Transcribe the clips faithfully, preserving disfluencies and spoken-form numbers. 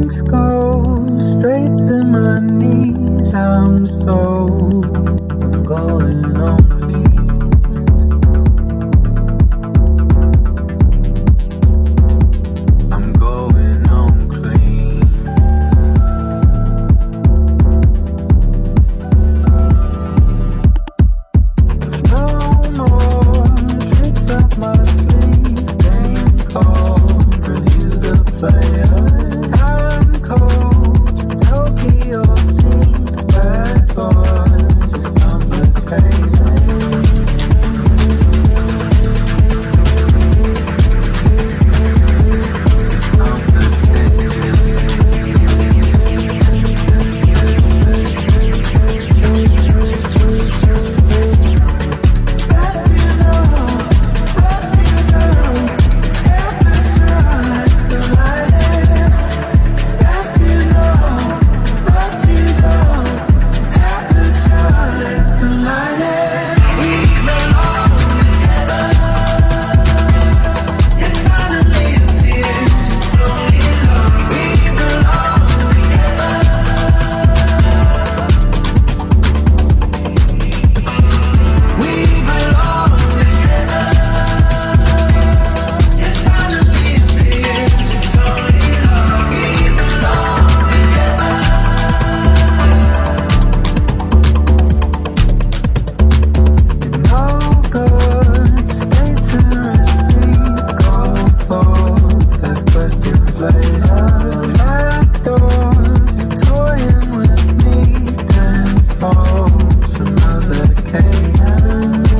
drinks go straight to my knees. I'm so, I'm going on clean. I'm going on clean. No more tricks up my sleeve. Game cold, review the players. Time cold, Tokyo scene. Bad boys, it's complicated. It's complicated. It's best you know what you do. Temperature lets the light in. It's best you know what you do. Temperature lets the light in. We belong together. It finally appears. It's only love. We belong together. We belong together. It finally appears. It's only love. We belong together. No good state to receive. Go forth as questions later. Trapdoors, you're toying with me. Dance halls, another cadence.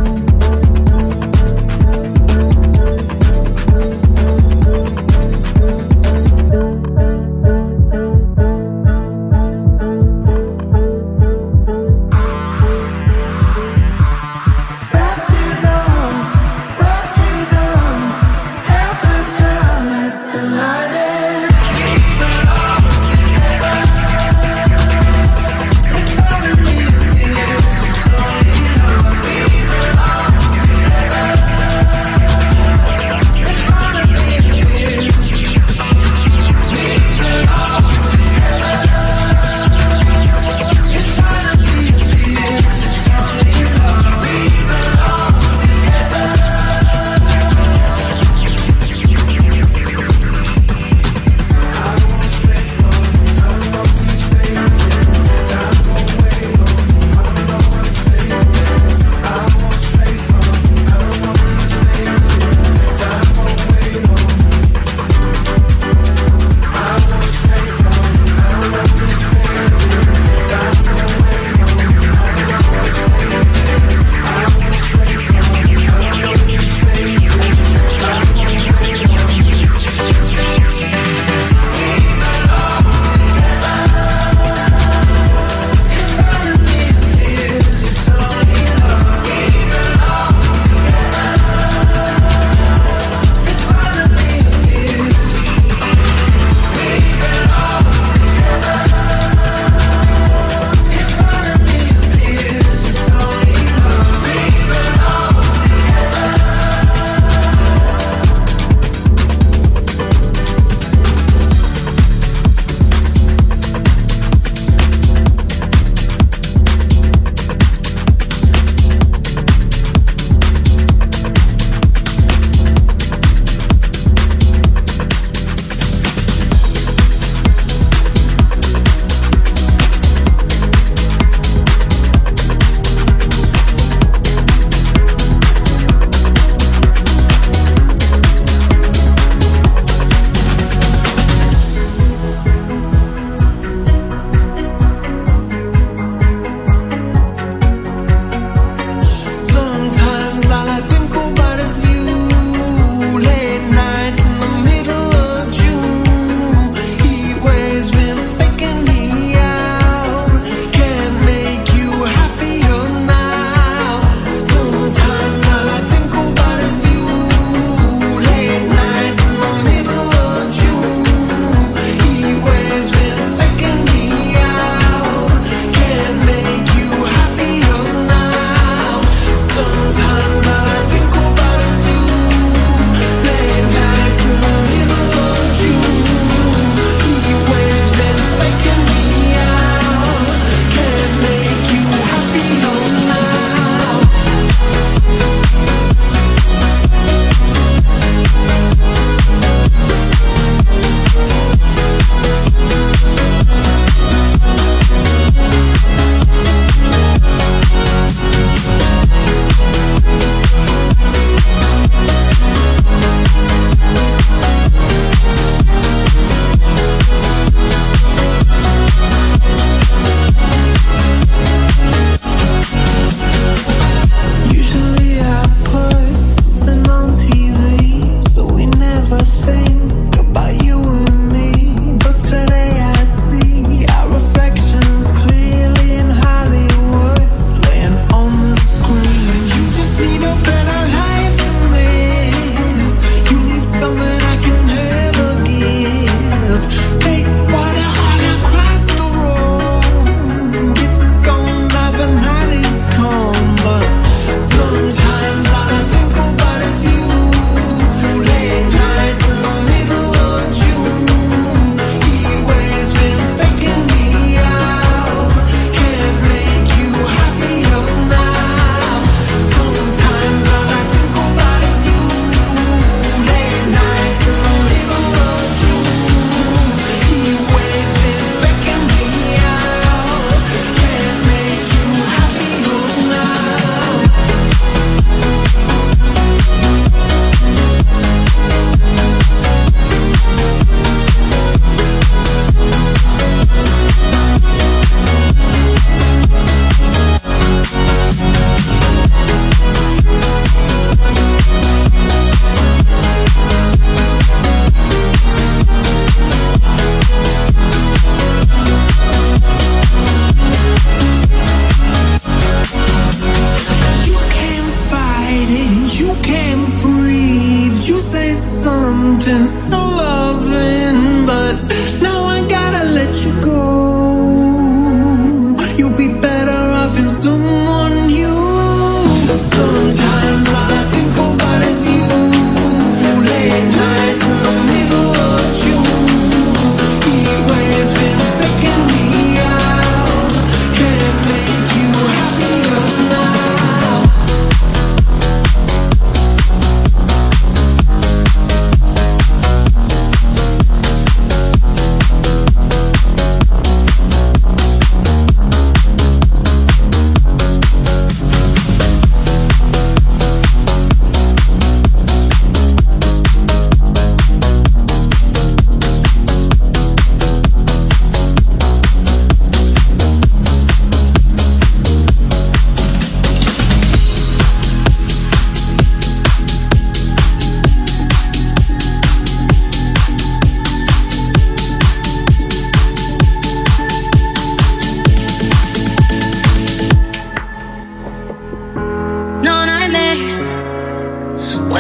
It's best you know what you do. Temperature lets the light in.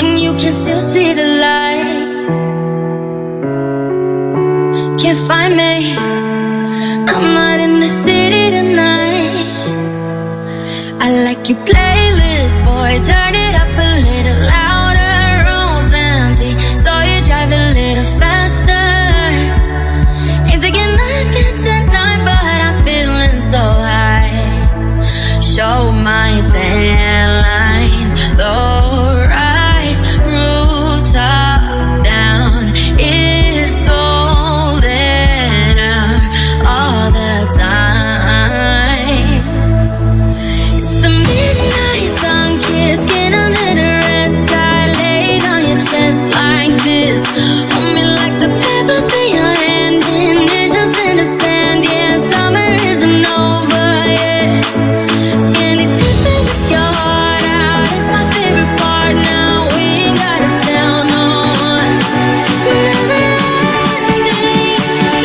you can still see the light. Can't find me, I'm not in the city tonight. I like your playlist, boy, turn it up a little louder. Road's empty, so you drive a little faster. Ain't taking nothing tonight, but I'm feeling so high. Show my tan lines, low rise, rooftop down. It's golden hour all the time. It's the midnight sun kiss, skin under the red sky, laid on your chest like this. Hold me like the pebbles in your hand, initials in the sand. Yeah, summer isn't over yet. Skinny dipping with your heart out, it's my favorite part now. We ain't gotta tell no one. Never ending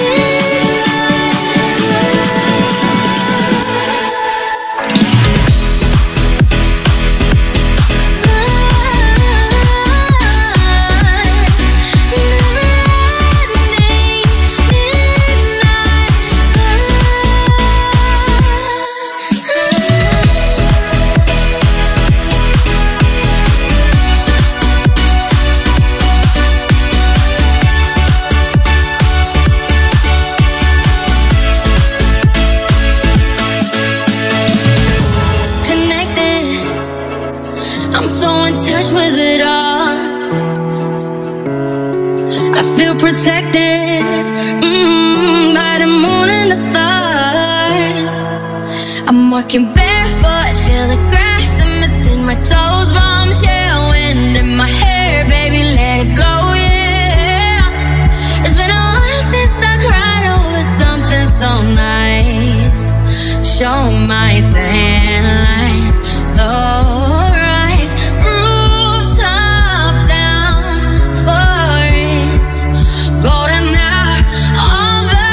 connected, I'm so in touch with it all. I feel protected mm, by the moon and the stars. I'm walking barefoot, feel the grass in between my toes. Bombshell wind in my hair, baby, let it blow, yeah. It's been a while since I cried over something so nice. Show my tan lines, low rise, rooftop down for it. Golden hour all the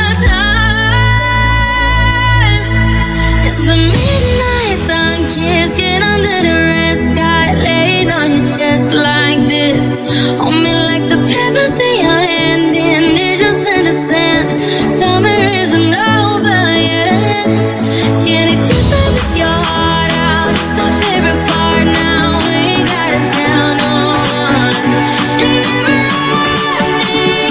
time. It's the midnight sun kiss, get under the red sky, laid on your chest like this. Hold me like the pebbles in your hand, initials in the sand. Summer isn't over yet. Skinny deeper with your heart out, it's my favorite part now. We ain't gotta tell no one. And never ending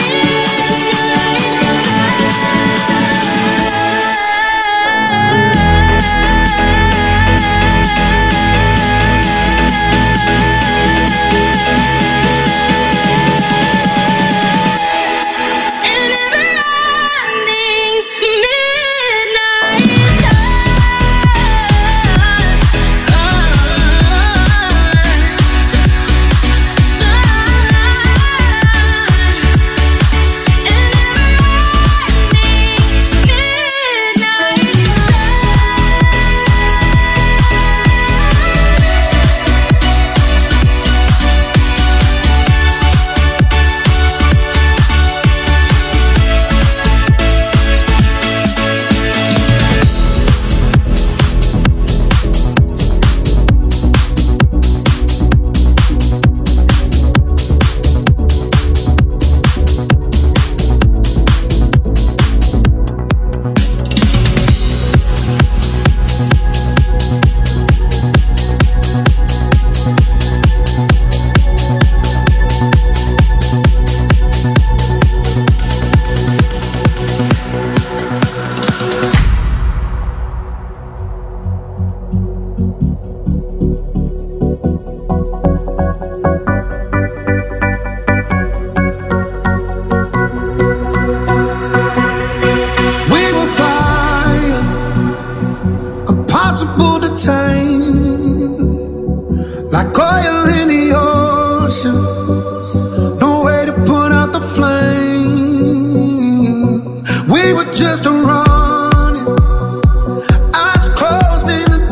like oil in the ocean, no way to put out the flame. We were just running, eyes closed in the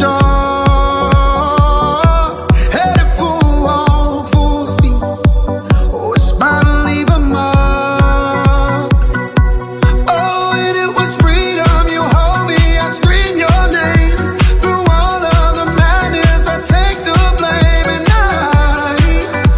dark, headed for a wall, full speed. Oh, it's bound to leave a mark. Oh, and it was freedom. You hold me, I scream your name. Through all of the madness, I take the blame. And I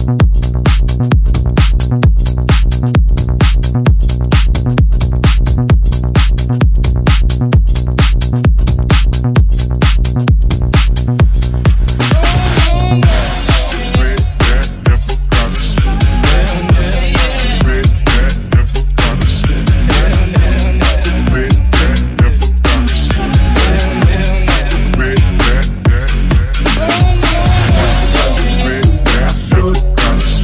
Red,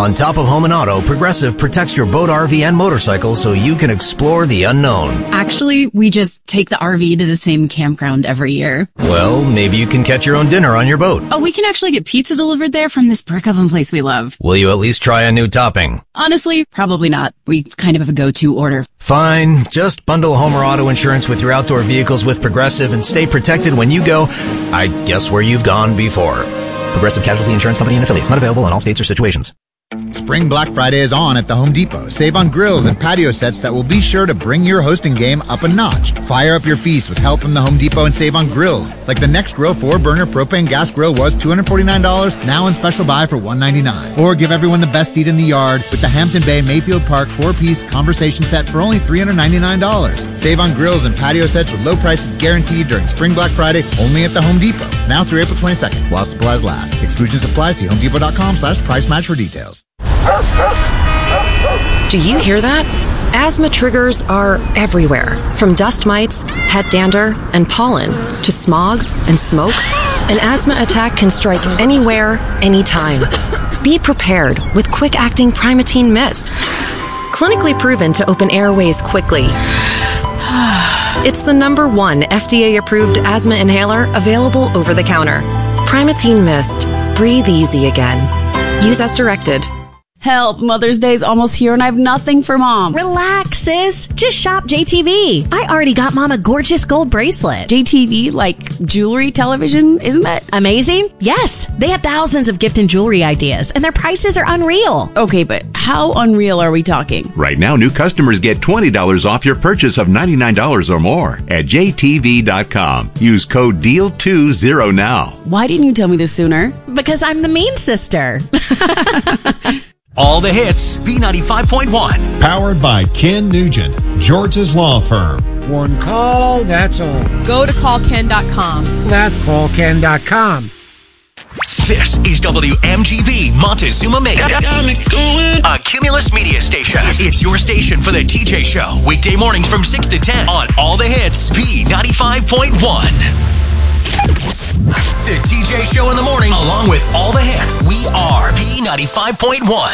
On top of home and auto, Progressive protects your boat, R V, and motorcycle so you can explore the unknown. Actually, we just take the R V to the same campground every year. Well, maybe you can catch your own dinner on your boat. Oh, we can actually get pizza delivered there from this brick oven place we love. Will you at least try a new topping? Honestly, probably not. We kind of have a go-to order. Fine. Just bundle home or auto insurance with your outdoor vehicles with Progressive and stay protected when you go, I guess, where you've gone before. Progressive Casualty Insurance Company and affiliates. Not available in all states or situations. Spring Black Friday is on at the Home Depot. Save on grills and patio sets that will be sure to bring your hosting game up a notch. Fire up your feast with help from the Home Depot and save on grills. Like the Next Grill four burner propane gas grill was two hundred forty-nine dollars, now in special buy for one hundred ninety-nine dollars. Or give everyone the best seat in the yard with the Hampton Bay Mayfield Park four-piece conversation set for only three hundred ninety-nine dollars. Save on grills and patio sets with low prices guaranteed during Spring Black Friday only at the Home Depot. Now through April twenty-second, while supplies last. Exclusions apply. See homedepot.com slash price match for details. Do you hear that? Asthma triggers are everywhere, from dust mites, pet dander, and pollen, to smog and smoke. An asthma attack can strike anywhere, anytime. Be prepared with quick-acting Primatene Mist. Clinically proven to open airways quickly. It's the number one F D A-approved asthma inhaler available over the counter. Primatene Mist. Breathe easy again. Use as directed. Help, Mother's Day's almost here and I have nothing for Mom. Relax, sis. Just shop J T V. I already got Mom a gorgeous gold bracelet. J T V, like jewelry television, isn't that amazing? Yes. They have thousands of gift and jewelry ideas and their prices are unreal. Okay, but how unreal are we talking? Right now, new customers get twenty dollars off your purchase of ninety-nine dollars or more at J T V dot com. Use code D E A L twenty now. Why didn't you tell me this sooner? Because I'm the mean sister. All the hits, B ninety-five point one. Powered by Ken Nugent, George's Law Firm. One call, that's all. Go to call ken dot com. That's call ken dot com. This is W M G B Montezuma Mega, a Cumulus media station. It's your station for the T J Show. Weekday mornings from six to ten on All the Hits, B ninety-five point one. The T J Show in the morning, along with all the hits. We are B ninety-five point one.